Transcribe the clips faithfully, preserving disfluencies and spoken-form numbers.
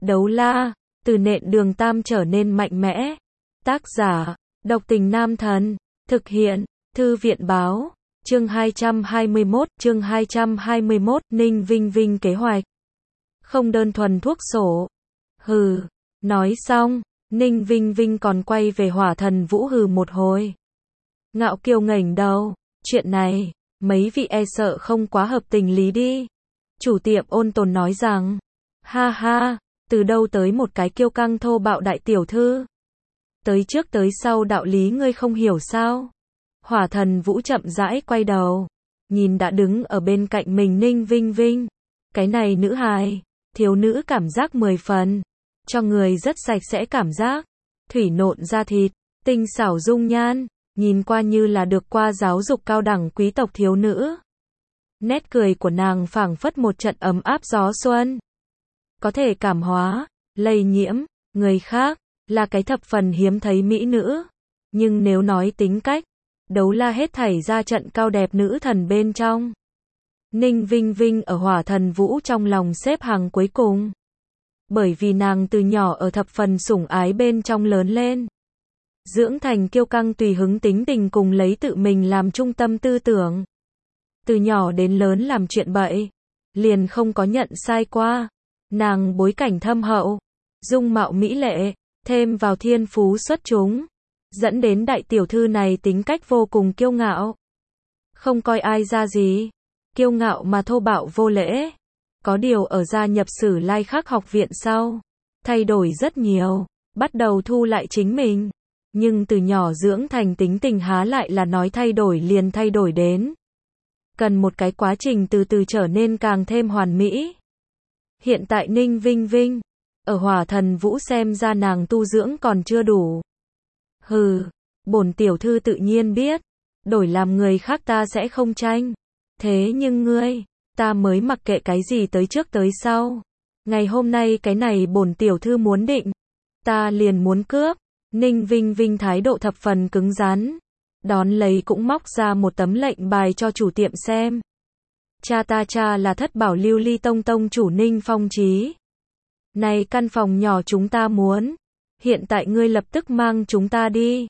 Đấu la, từ nện đường tam trở nên mạnh mẽ. Tác giả, độc tình nam thần. Thực hiện, thư viện báo. Chương hai trăm hai mươi mốt, chương hai trăm hai mươi mốt, Ninh Vinh Vinh kế hoạch. Không đơn thuần thuốc sổ. Hừ, nói xong, Ninh Vinh Vinh còn quay về Hỏa Thần Vũ hừ một hồi. Ngạo Kiều ngẩng đầu, chuyện này, mấy vị e sợ không quá hợp tình lý đi. Chủ tiệm ôn tồn nói rằng, ha ha, từ đâu tới một cái kiêu căng thô bạo đại tiểu thư. Tới trước tới sau đạo lý ngươi không hiểu sao. Hỏa Thần Vũ chậm rãi quay đầu, nhìn đã đứng ở bên cạnh mình Ninh Vinh Vinh. Cái này nữ hài, thiếu nữ cảm giác mười phần, cho người rất sạch sẽ cảm giác, thủy nộn da thịt, tinh xảo dung nhan, nhìn qua như là được qua giáo dục cao đẳng quý tộc thiếu nữ. Nét cười của nàng phảng phất một trận ấm áp gió xuân. Có thể cảm hóa, lây nhiễm, người khác, là cái thập phần hiếm thấy mỹ nữ. Nhưng nếu nói tính cách, đấu la hết thảy ra trận cao đẹp nữ thần bên trong. Ninh Vinh Vinh ở Hỏa Thần Vũ trong lòng xếp hàng cuối cùng. Bởi vì nàng từ nhỏ ở thập phần sủng ái bên trong lớn lên. Dưỡng thành kiêu căng tùy hứng tính tình cùng lấy tự mình làm trung tâm tư tưởng. Từ nhỏ đến lớn làm chuyện bậy, liền không có nhận sai qua. Nàng bối cảnh thâm hậu, dung mạo mỹ lệ, thêm vào thiên phú xuất chúng, dẫn đến đại tiểu thư này tính cách vô cùng kiêu ngạo. Không coi ai ra gì, kiêu ngạo mà thô bạo vô lễ. Có điều ở gia nhập Sử Lai Khắc học viện sau, thay đổi rất nhiều, bắt đầu thu lại chính mình. Nhưng từ nhỏ dưỡng thành tính tình há lại là nói thay đổi liền thay đổi đến. Cần một cái quá trình từ từ trở nên càng thêm hoàn mỹ. Hiện tại Ninh Vinh Vinh, ở Hỏa Thần Vũ xem ra nàng tu dưỡng còn chưa đủ. Hừ, bổn tiểu thư tự nhiên biết, đổi làm người khác ta sẽ không tranh. Thế nhưng ngươi, ta mới mặc kệ cái gì tới trước tới sau. Ngày hôm nay cái này bổn tiểu thư muốn định, ta liền muốn cướp. Ninh Vinh Vinh thái độ thập phần cứng rắn. Đón lấy cũng móc ra một tấm lệnh bài cho chủ tiệm xem. Cha ta cha là Thất Bảo Lưu Ly Tông tông chủ Ninh Phong Chí. Này căn phòng nhỏ chúng ta muốn. Hiện tại ngươi lập tức mang chúng ta đi.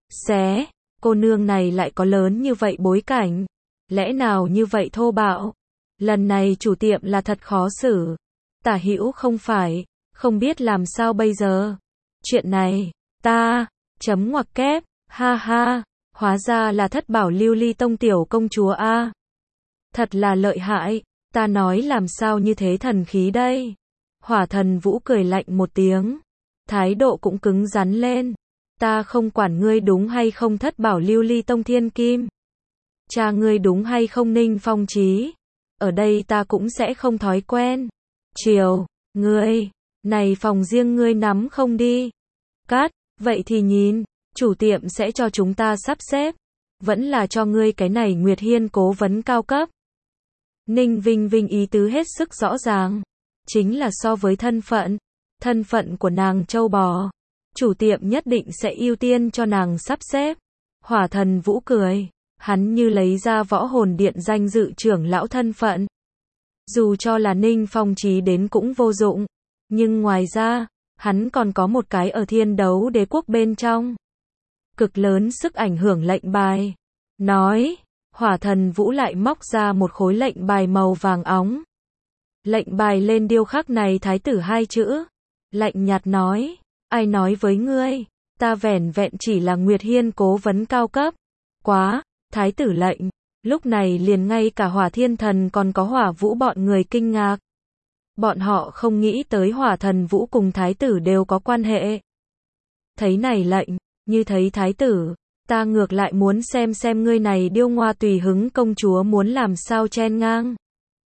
Xé, cô nương này lại có lớn như vậy bối cảnh. Lẽ nào như vậy thô bạo. Lần này chủ tiệm là thật khó xử. Tả hữu không phải, không biết làm sao bây giờ. Chuyện này, ta, chấm ngoặc kép, ha ha, hóa ra là Thất Bảo Lưu Ly Tông tiểu công chúa a. Thật là lợi hại, ta nói làm sao như thế thần khí đây. Hỏa Thần Vũ cười lạnh một tiếng, thái độ cũng cứng rắn lên. Ta không quản ngươi đúng hay không Thất Bảo Lưu Ly Tông thiên kim. Cha ngươi đúng hay không Ninh Phong Chí. Ở đây ta cũng sẽ không thói quen. Chiều, ngươi, này phòng riêng ngươi nắm không đi. Cát, vậy thì nhìn, chủ tiệm sẽ cho chúng ta sắp xếp. Vẫn là cho ngươi cái này Nguyệt Hiên cố vấn cao cấp. Ninh Vinh Vinh ý tứ hết sức rõ ràng. Chính là so với thân phận, thân phận của nàng châu bò. Chủ tiệm nhất định sẽ ưu tiên cho nàng sắp xếp. Hỏa Thần Vũ cười. Hắn như lấy ra Võ Hồn Điện danh dự trưởng lão thân phận. Dù cho là Ninh Phong Chí đến cũng vô dụng. Nhưng ngoài ra, hắn còn có một cái ở Thiên Đấu Đế quốc bên trong. Cực lớn sức ảnh hưởng lệnh bài. Nói, Hỏa Thần Vũ lại móc ra một khối lệnh bài màu vàng óng. Lệnh bài lên điêu khắc này thái tử hai chữ. Lạnh nhạt nói, ai nói với ngươi, ta vẻn vẹn chỉ là Nguyệt Hiên cố vấn cao cấp. Quá, thái tử lệnh, lúc này liền ngay cả Hỏa Thiên Thần còn có Hỏa Vũ bọn người kinh ngạc. Bọn họ không nghĩ tới Hỏa Thần Vũ cùng thái tử đều có quan hệ. Thấy này lệnh, như thấy thái tử, ta ngược lại muốn xem xem ngươi này điêu ngoa tùy hứng công chúa muốn làm sao chen ngang.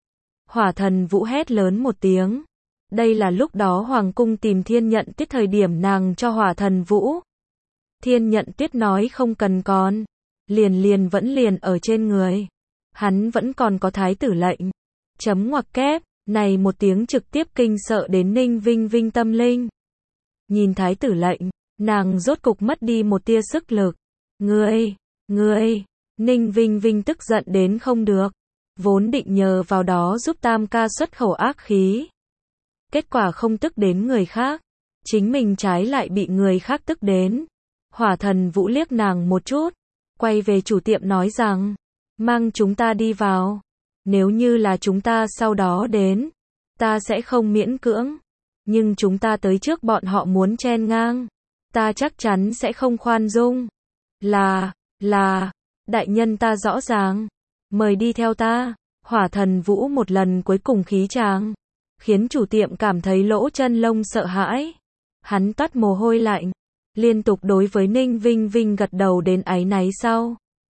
Hỏa Thần Vũ hét lớn một tiếng. Đây là lúc đó Hoàng cung tìm Thiên Nhận Tuyết thời điểm nàng cho Hỏa Thần Vũ. Thiên Nhận Tuyết nói không cần còn. Liền liền vẫn liền ở trên người. Hắn vẫn còn có thái tử lệnh. Chấm ngoặc kép, này một tiếng trực tiếp kinh sợ đến Ninh Vinh Vinh tâm linh. Nhìn thái tử lệnh, nàng rốt cục mất đi một tia sức lực. Ngươi, ngươi, Ninh Vinh Vinh tức giận đến không được. Vốn định nhờ vào đó giúp Tam ca xuất khẩu ác khí. kết quả không tức đến người khác, chính mình trái lại bị người khác tức đến. Hỏa Thần Vũ liếc nàng một chút, quay về chủ tiệm nói rằng, mang chúng ta đi vào, nếu như là chúng ta sau đó đến, ta sẽ không miễn cưỡng, nhưng chúng ta tới trước bọn họ muốn chen ngang, ta chắc chắn sẽ không khoan dung. Là, là, đại nhân ta rõ ràng, mời đi theo ta. Hỏa Thần Vũ một lần cuối cùng khí tràng, khiến chủ tiệm cảm thấy lỗ chân lông sợ hãi. Hắn toát mồ hôi lạnh, liên tục đối với Ninh Vinh Vinh gật đầu đến áy náy sau.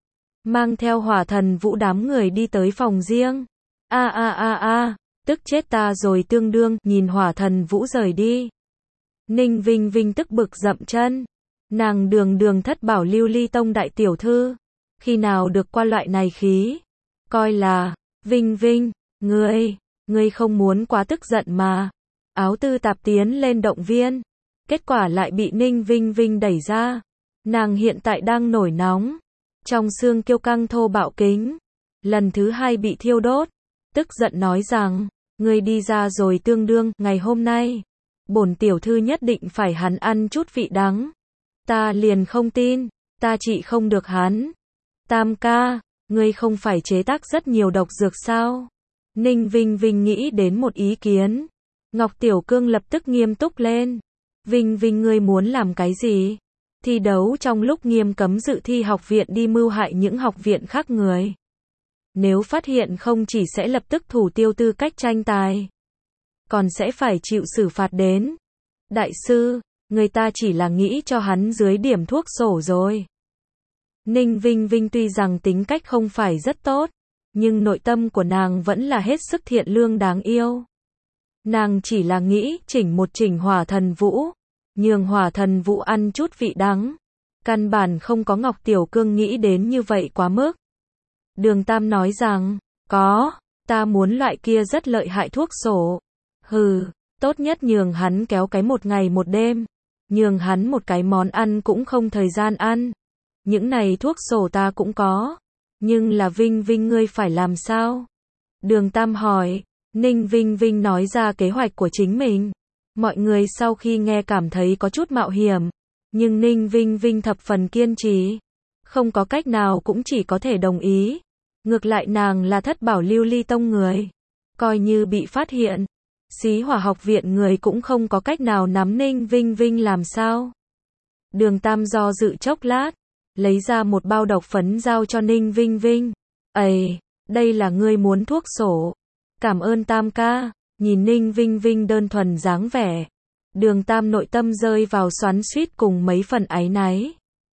Mang theo Hỏa Thần Vũ đám người đi tới phòng riêng. A a a a, tức chết ta rồi tương đương, nhìn Hỏa Thần Vũ rời đi. Ninh Vinh Vinh tức bực dậm chân. Nàng đường đường thất bảo lưu ly tông đại tiểu thư, khi nào được qua loại này khí. Coi là, Vinh Vinh, ngươi, ngươi không muốn quá tức giận mà. Áo tư tạp tiến lên động viên, kết quả lại bị Ninh Vinh Vinh đẩy ra. Nàng hiện tại đang nổi nóng, trong xương kiêu căng thô bạo kính, lần thứ hai bị thiêu đốt, tức giận nói rằng, ngươi đi ra rồi tương đương, ngày hôm nay, bổn tiểu thư nhất định phải hắn ăn chút vị đắng. Ta liền không tin, ta trị không được hắn. Tam ca, ngươi không phải chế tác rất nhiều độc dược sao? Ninh Vinh Vinh nghĩ đến một ý kiến. Ngọc Tiểu Cương lập tức nghiêm túc lên. Vinh Vinh ngươi muốn làm cái gì? Thi đấu trong lúc nghiêm cấm dự thi học viện đi mưu hại những học viện khác người. Nếu phát hiện không chỉ sẽ lập tức thủ tiêu tư cách tranh tài, còn sẽ phải chịu xử phạt đến. Đại sư, người ta chỉ là nghĩ cho hắn dưới điểm thuốc sổ rồi. Ninh Vinh Vinh tuy rằng tính cách không phải rất tốt, nhưng nội tâm của nàng vẫn là hết sức thiện lương đáng yêu. Nàng chỉ là nghĩ chỉnh một chỉnh Hỏa Thần Vũ, nhường Hỏa Thần Vũ ăn chút vị đắng. Căn bản không có Ngọc Tiểu Cương nghĩ đến như vậy quá mức. Đường Tam nói rằng, có, ta muốn loại kia rất lợi hại thuốc sổ. Hừ, tốt nhất nhường hắn kéo cái một ngày một đêm. Nhường hắn một cái món ăn cũng không thời gian ăn. Những này thuốc sổ ta cũng có. Nhưng là Vinh Vinh ngươi phải làm sao? Đường Tam hỏi. Ninh Vinh Vinh nói ra kế hoạch của chính mình. Mọi người sau khi nghe cảm thấy có chút mạo hiểm. Nhưng Ninh Vinh Vinh thập phần kiên trì. Không có cách nào cũng chỉ có thể đồng ý. Ngược lại nàng là thất bảo lưu ly tông người. Coi như bị phát hiện, Xí Hỏa học viện người cũng không có cách nào nắm Ninh Vinh Vinh làm sao. Đường Tam do dự chốc lát, lấy ra một bao độc phấn giao cho Ninh Vinh Vinh. Ây, đây là ngươi muốn thuốc sổ. Cảm ơn Tam ca. Nhìn Ninh Vinh Vinh đơn thuần dáng vẻ, Đường Tam nội tâm rơi vào xoắn xuýt cùng mấy phần áy náy.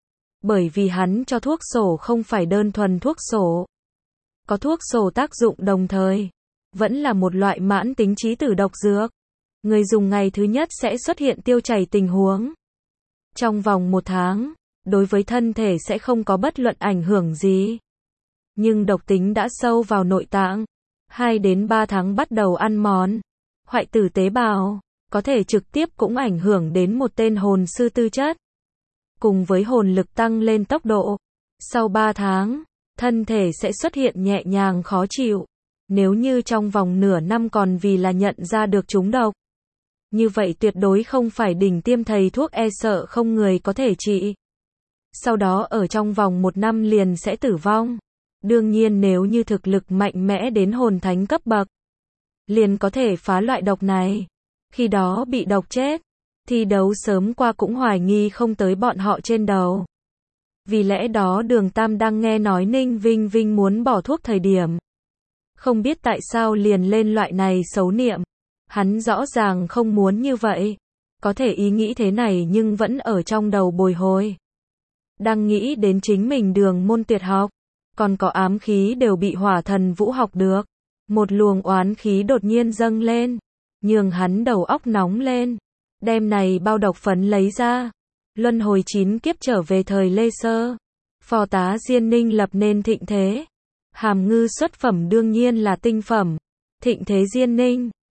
Bởi vì hắn cho thuốc sổ không phải đơn thuần thuốc sổ. Có thuốc sổ tác dụng đồng thời, vẫn là một loại mãn tính trí tử độc dược. Người dùng ngày thứ nhất sẽ xuất hiện tiêu chảy tình huống. Trong vòng một tháng, đối với thân thể sẽ không có bất luận ảnh hưởng gì. Nhưng độc tính đã sâu vào nội tạng. hai đến ba tháng bắt đầu ăn mòn, hoại tử tế bào, có thể trực tiếp cũng ảnh hưởng đến một tên hồn sư tư chất. Cùng với hồn lực tăng lên tốc độ, sau ba tháng, thân thể sẽ xuất hiện nhẹ nhàng khó chịu. Nếu như trong vòng nửa năm còn vì là nhận ra được chúng độc, như vậy tuyệt đối không phải đỉnh tiêm thầy thuốc e sợ không người có thể trị. Sau đó ở trong vòng một năm liền sẽ tử vong. Đương nhiên nếu như thực lực mạnh mẽ đến hồn thánh cấp bậc, liền có thể phá loại độc này. Khi đó bị độc chết, thi đấu sớm qua cũng hoài nghi không tới bọn họ trên đầu. Vì lẽ đó Đường Tam đang nghe nói Ninh Vinh Vinh muốn bỏ thuốc thời điểm, không biết tại sao liền lên loại này xấu niệm. Hắn rõ ràng không muốn như vậy, có thể ý nghĩ thế này nhưng vẫn ở trong đầu bồi hồi. Đang nghĩ đến chính mình đường môn tuyệt học, còn có ám khí đều bị Hỏa Thần Vũ học được. Một luồng oán khí đột nhiên dâng lên, nhường hắn đầu óc nóng lên. Đem này bao độc phấn lấy ra. Luân hồi chín kiếp trở về thời Lê Sơ. Phò tá Diên Ninh lập nên thịnh thế. Hàm ngư xuất phẩm đương nhiên là tinh phẩm. Thịnh thế Diên Ninh.